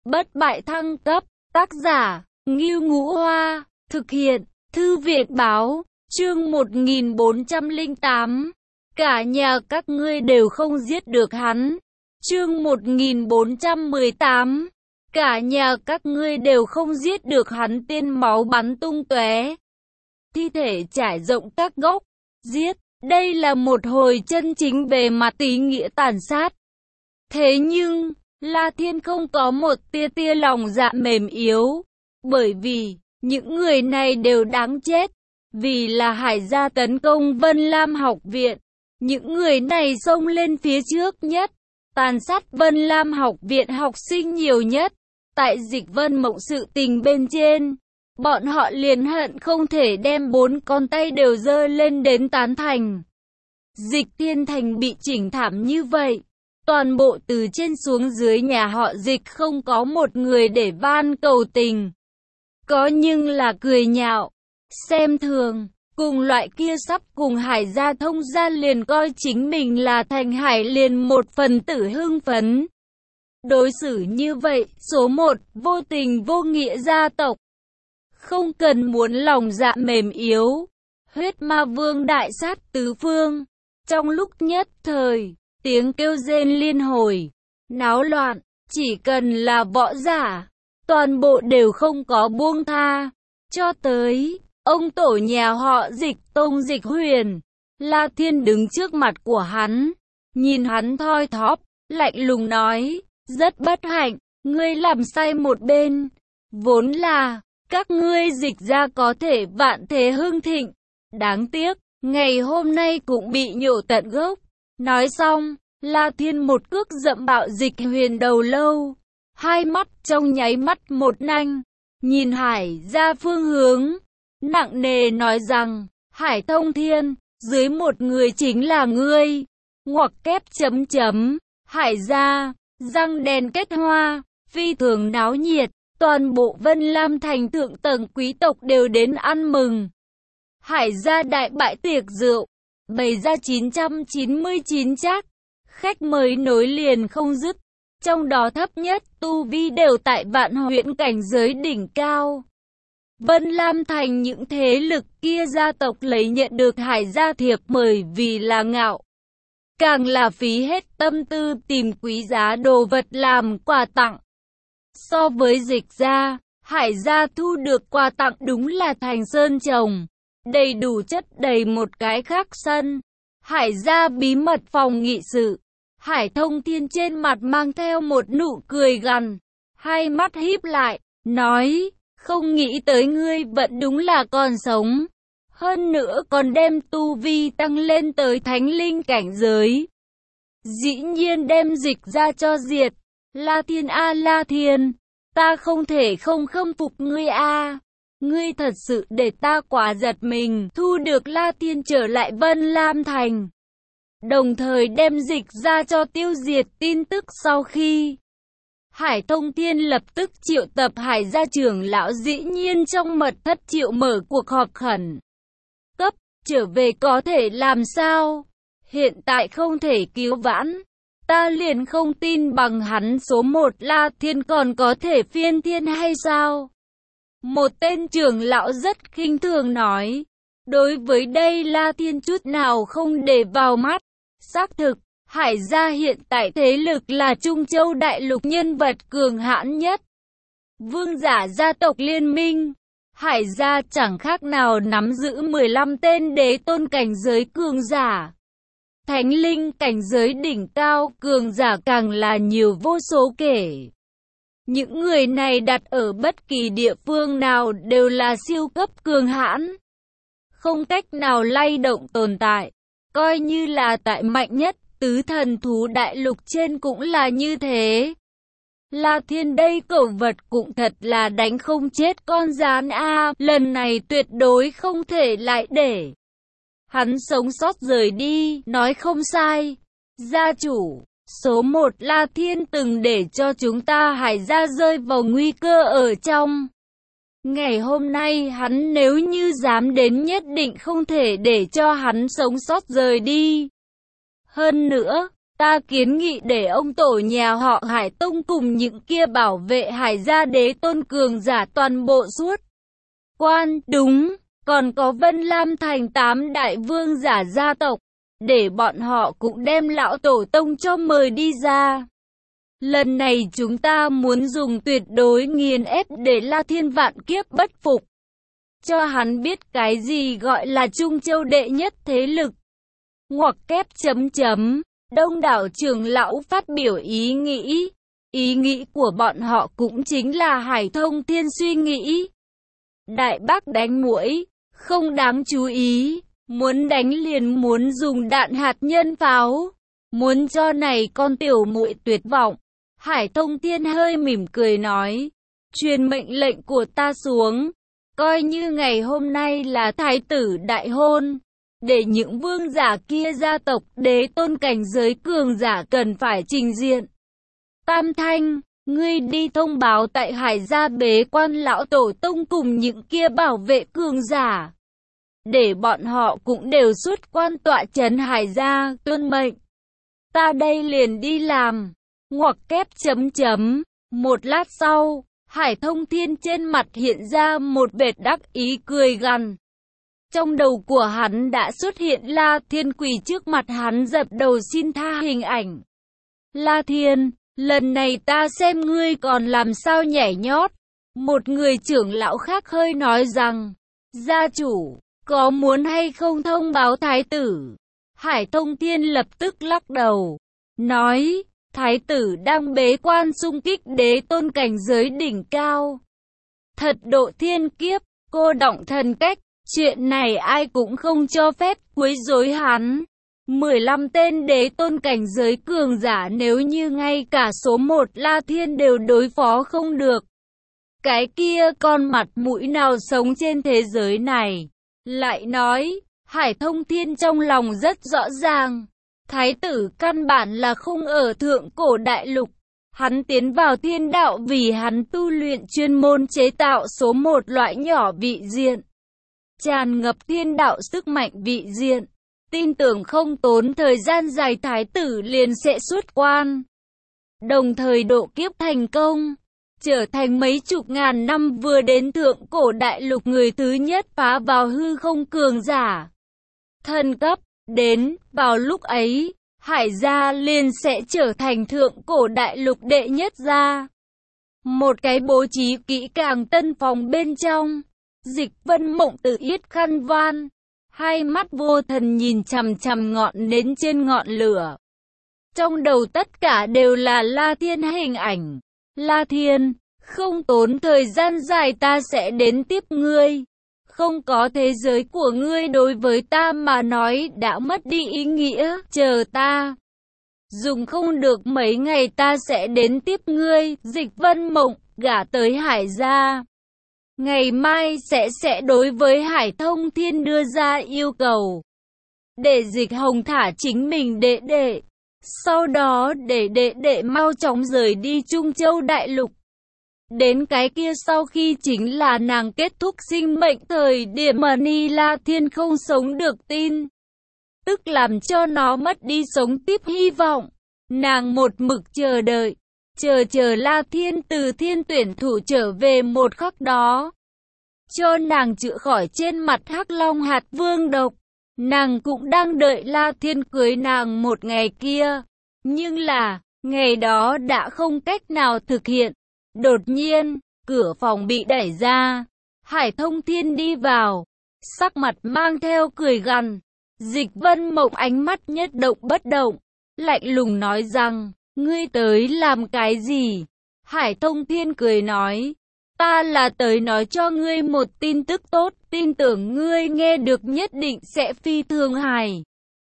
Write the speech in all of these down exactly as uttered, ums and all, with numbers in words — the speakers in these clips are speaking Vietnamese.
Bất bại thăng cấp, tác giả, Ngưu Ngũ Hoa, thực hiện, Thư viện báo, chương một nghìn bốn trăm lẻ tám. Cả nhà các ngươi đều không giết được hắn. Chương một nghìn bốn trăm mười tám. Cả nhà các ngươi đều không giết được hắn, tiên máu bắn tung tóe. Thi thể trải rộng các góc, giết. Đây là một hồi chân chính về mặt ý nghĩa tàn sát. Thế nhưng, La Thiên không có một tia tia lòng dạ mềm yếu. Bởi vì, những người này đều đáng chết. Vì là Hải gia tấn công Vân Lam học viện. Những người này xông lên phía trước nhất. Tàn sát Vân Lam học viện học sinh nhiều nhất. Tại Dịch Vân Mộng sự tình bên trên, bọn họ liền hận không thể đem bốn con tay đều giơ lên đến tán thành. Dịch Thiên Thành bị chỉnh thảm như vậy. Toàn bộ từ trên xuống dưới nhà họ Dịch không có một người để van cầu tình. Có nhưng là cười nhạo, xem thường, cùng loại kia sắp cùng Hải gia thông gia liền coi chính mình là thành Hải liền một phần tử hưng phấn. Đối xử như vậy, số một, vô tình vô nghĩa gia tộc. Không cần muốn lòng dạ mềm yếu. Huyết ma vương đại sát tứ phương. Trong lúc nhất thời, tiếng kêu rên liên hồi, náo loạn, chỉ cần là võ giả, toàn bộ đều không có buông tha. Cho tới, ông tổ nhà họ Dịch, Tông Dịch Huyền, La Thiên đứng trước mặt của hắn, nhìn hắn thoi thóp, lạnh lùng nói, rất bất hạnh, ngươi làm sai một bên, vốn là, các ngươi Dịch gia có thể vạn thế hưng thịnh, đáng tiếc, ngày hôm nay cũng bị nhổ tận gốc. Nói xong, La Thiên một cước dậm bạo Dịch Huyền đầu lâu, hai mắt trong nháy mắt một nanh, nhìn Hải ra phương hướng, nặng nề nói rằng, Hải Thông Thiên, dưới một người chính là ngươi, ngoặc kép chấm chấm, Hải ra, răng đèn kết hoa, phi thường náo nhiệt, toàn bộ Vân Lam thành thượng tầng quý tộc đều đến ăn mừng. Hải gia đại bại tiệc rượu, bày ra chín trăm chín mươi chín chắc, khách mời nối liền không dứt, trong đó thấp nhất tu vi đều tại vạn huyễn cảnh giới đỉnh cao. Vân Lam thành những thế lực kia gia tộc lấy nhận được Hải gia thiệp mời vì là ngạo. Càng là phí hết tâm tư tìm quý giá đồ vật làm quà tặng. So với Dịch gia, Hải gia thu được quà tặng đúng là thành sơn trồng, đầy đủ chất đầy một cái khác sân. Hải gia bí mật phòng nghị sự, Hải Thông Thiên trên mặt mang theo một nụ cười gằn, hai mắt híp lại, nói, không nghĩ tới ngươi vẫn đúng là còn sống. Hơn nữa còn đem tu vi tăng lên tới thánh linh cảnh giới. Dĩ nhiên đem Dịch ra cho diệt. La Thiên a La Thiên, ta không thể không khâm phục ngươi a. Ngươi thật sự để ta quá giật mình. Thu được La Thiên trở lại Vân Lam thành, đồng thời đem Dịch ra cho tiêu diệt tin tức sau khi Hải Thông Thiên lập tức triệu tập Hải gia trưởng lão, dĩ nhiên trong mật thất triệu mở cuộc họp khẩn cấp, trở về có thể làm sao? Hiện tại không thể cứu vãn, ta liền không tin bằng hắn số một La Thiên còn có thể phiên thiên hay sao? Một tên trưởng lão rất khinh thường nói, đối với đây La Thiên chút nào không để vào mắt. Xác thực, Hải gia hiện tại thế lực là Trung Châu đại lục nhân vật cường hãn nhất. Vương giả gia tộc liên minh, Hải gia chẳng khác nào nắm giữ mười lăm tên đế tôn cảnh giới cường giả. Thánh linh cảnh giới đỉnh cao cường giả càng là nhiều vô số kể. Những người này đặt ở bất kỳ địa phương nào đều là siêu cấp cường hãn, không cách nào lay động tồn tại. Coi như là tại mạnh nhất tứ thần thú đại lục trên cũng là như thế. La Thiên đây cẩu vật cũng thật là đánh không chết con gián a, lần này tuyệt đối không thể lại để hắn sống sót rời đi. Nói không sai, gia chủ số một La Thiên từng để cho chúng ta Hải gia rơi vào nguy cơ ở trong. Ngày hôm nay hắn nếu như dám đến, nhất định không thể để cho hắn sống sót rời đi. Hơn nữa, Ta kiến nghị để ông tổ nhà họ Hải Tông cùng những kia bảo vệ Hải gia đế tôn cường giả toàn bộ suốt quan, đúng, còn có Vân Lam thành tám đại vương giả gia tộc, để bọn họ cũng đem lão tổ tông cho mời đi ra. Lần này chúng ta muốn dùng tuyệt đối nghiền ép để La Thiên vạn kiếp bất phục. Cho hắn biết cái gì gọi là Trung Châu đệ nhất thế lực. Ngoặc kép chấm chấm. Đông đảo trưởng lão phát biểu ý nghĩ. Ý nghĩ của bọn họ cũng chính là Hải Thông Thiên suy nghĩ. Đại bác đánh muỗi, không đáng chú ý. Muốn đánh liền muốn dùng đạn hạt nhân pháo. Muốn cho này con tiểu muội tuyệt vọng. Hải Thông Thiên hơi mỉm cười nói. Truyền mệnh lệnh của ta xuống. Coi như ngày hôm nay là thái tử đại hôn. Để những vương giả kia gia tộc đế tôn cảnh giới cường giả cần phải trình diện. Tam Thanh, ngươi đi thông báo tại Hải gia bế quan lão tổ tông cùng những kia bảo vệ cường giả. Để bọn họ cũng đều xuất quan tọa trấn Hải gia, tuân mệnh. Ta đây liền đi làm. Ngoặc kép chấm chấm. Một lát sau, Hải Thông Thiên trên mặt hiện ra một vệt đắc ý cười gằn. Trong đầu của hắn đã xuất hiện La Thiên quỳ trước mặt hắn dập đầu xin tha hình ảnh. La Thiên, lần này ta xem ngươi còn làm sao nhảy nhót. Một người trưởng lão khác hơi nói rằng, gia chủ, có muốn hay không thông báo thái tử? Hải Thông Thiên lập tức lắc đầu, nói, thái tử đang bế quan xung kích đế tôn cảnh giới đỉnh cao. Thật độ thiên kiếp, cô động thần cách. Chuyện này ai cũng không cho phép quấy rối hắn. mười lăm tên đế tôn cảnh giới cường giả nếu như ngay cả số một La Thiên đều đối phó không được. Cái kia con mặt mũi nào sống trên thế giới này. Lại nói, Hải Thông Thiên trong lòng rất rõ ràng. Thái tử căn bản là không ở thượng cổ đại lục. Hắn tiến vào thiên đạo vì hắn tu luyện chuyên môn chế tạo số một loại nhỏ vị diện. Tràn ngập thiên đạo sức mạnh vị diện. Tin tưởng không tốn thời gian dài thái tử liền sẽ xuất quan. Đồng thời độ kiếp thành công. Trở thành mấy chục ngàn năm vừa đến thượng cổ đại lục người thứ nhất phá vào hư không cường giả. Thần cấp, đến, vào lúc ấy, Hải gia liền sẽ trở thành thượng cổ đại lục đệ nhất gia. Một cái bố trí kỹ càng tân phòng bên trong. Dịch Vân Mộng tự yết khăn voan, hai mắt vô thần nhìn chằm chằm ngọn nến trên ngọn lửa. Trong đầu tất cả đều là La Thiên hình ảnh. La Thiên, không tốn thời gian dài ta sẽ đến tiếp ngươi. Không có thế giới của ngươi đối với ta mà nói đã mất đi ý nghĩa, chờ ta. Dùng không được mấy ngày ta sẽ đến tiếp ngươi, Dịch Vân Mộng, gả tới Hải gia. Ngày mai sẽ sẽ đối với Hải Thông Thiên đưa ra yêu cầu. Để Dịch Hồng thả chính mình đệ đệ. Sau đó để đệ đệ mau chóng rời đi Trung Châu Đại Lục. Đến cái kia sau khi chính là nàng kết thúc sinh mệnh thời điểm mà Ni La Thiên không sống được tin. Tức làm cho nó mất đi sống tiếp hy vọng. Nàng một mực chờ đợi. Chờ chờ La Thiên từ thiên tuyển thủ trở về một khắc đó. Cho nàng chữa khỏi trên mặt Hắc Long hạt vương độc. Nàng cũng đang đợi La Thiên cưới nàng một ngày kia. Nhưng là, ngày đó đã không cách nào thực hiện. Đột nhiên, cửa phòng bị đẩy ra. Hải Thông Thiên đi vào. Sắc mặt mang theo cười gằn. Dịch Vân Mộng ánh mắt nhất động bất động. Lạnh lùng nói rằng, ngươi tới làm cái gì? Hải Thông Thiên cười nói, ta là tới nói cho ngươi một tin tức tốt, tin tưởng ngươi nghe được nhất định sẽ phi thường hài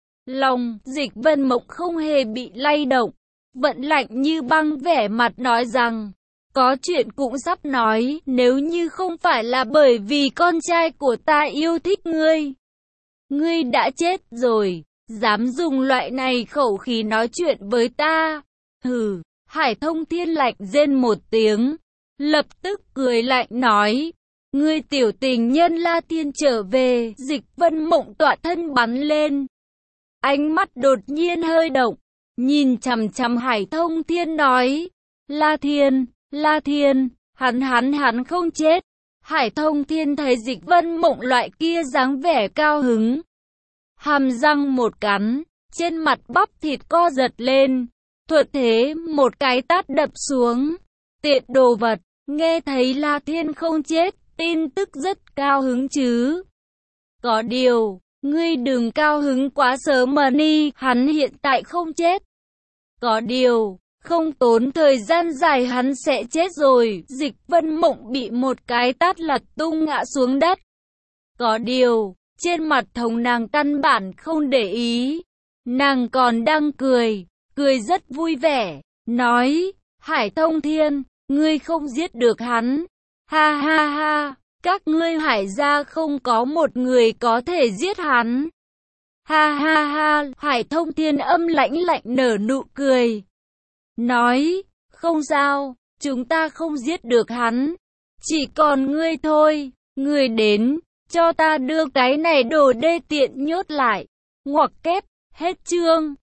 lòng. Dịch Vân Mộng không hề bị lay động, vẫn lạnh như băng vẻ mặt nói rằng, có chuyện cũng sắp nói, nếu như không phải là bởi vì con trai của ta yêu thích ngươi. Ngươi đã chết rồi, dám dùng loại này khẩu khí nói chuyện với ta. Hừ, Hải Thông Thiên lạnh rên một tiếng, lập tức cười lạnh nói, ngươi tiểu tình nhân La Thiên trở về. Dịch Vân Mộng tỏa thân bắn lên. Ánh mắt đột nhiên hơi động, nhìn chằm chằm Hải Thông Thiên nói, La Thiên, La Thiên, hắn hắn hắn không chết. Hải Thông Thiên thấy Dịch Vân Mộng loại kia dáng vẻ cao hứng, hàm răng một cắn, trên mặt bắp thịt co giật lên, thuận thế một cái tát đập xuống. Tiện đồ vật, nghe thấy La Thiên không chết, tin tức rất cao hứng chứ. Có điều, ngươi đừng cao hứng quá sớm mà đi, hắn hiện tại không chết. Có điều, không tốn thời gian dài hắn sẽ chết rồi. Dịch Vân Mộng bị một cái tát lật tung ngã xuống đất. Có điều, trên mặt Thống nàng căn bản không để ý. Nàng còn đang cười, cười rất vui vẻ, nói, Hải Thông Thiên, ngươi không giết được hắn. Ha ha ha, các ngươi Hải gia không có một người có thể giết hắn. Ha ha ha, Hải Thông Thiên âm lãnh lạnh nở nụ cười. Nói, không sao, chúng ta không giết được hắn. Chỉ còn ngươi thôi, ngươi đến, cho ta đưa cái này đồ đê tiện nhốt lại. Ngoặc kép, hết chương.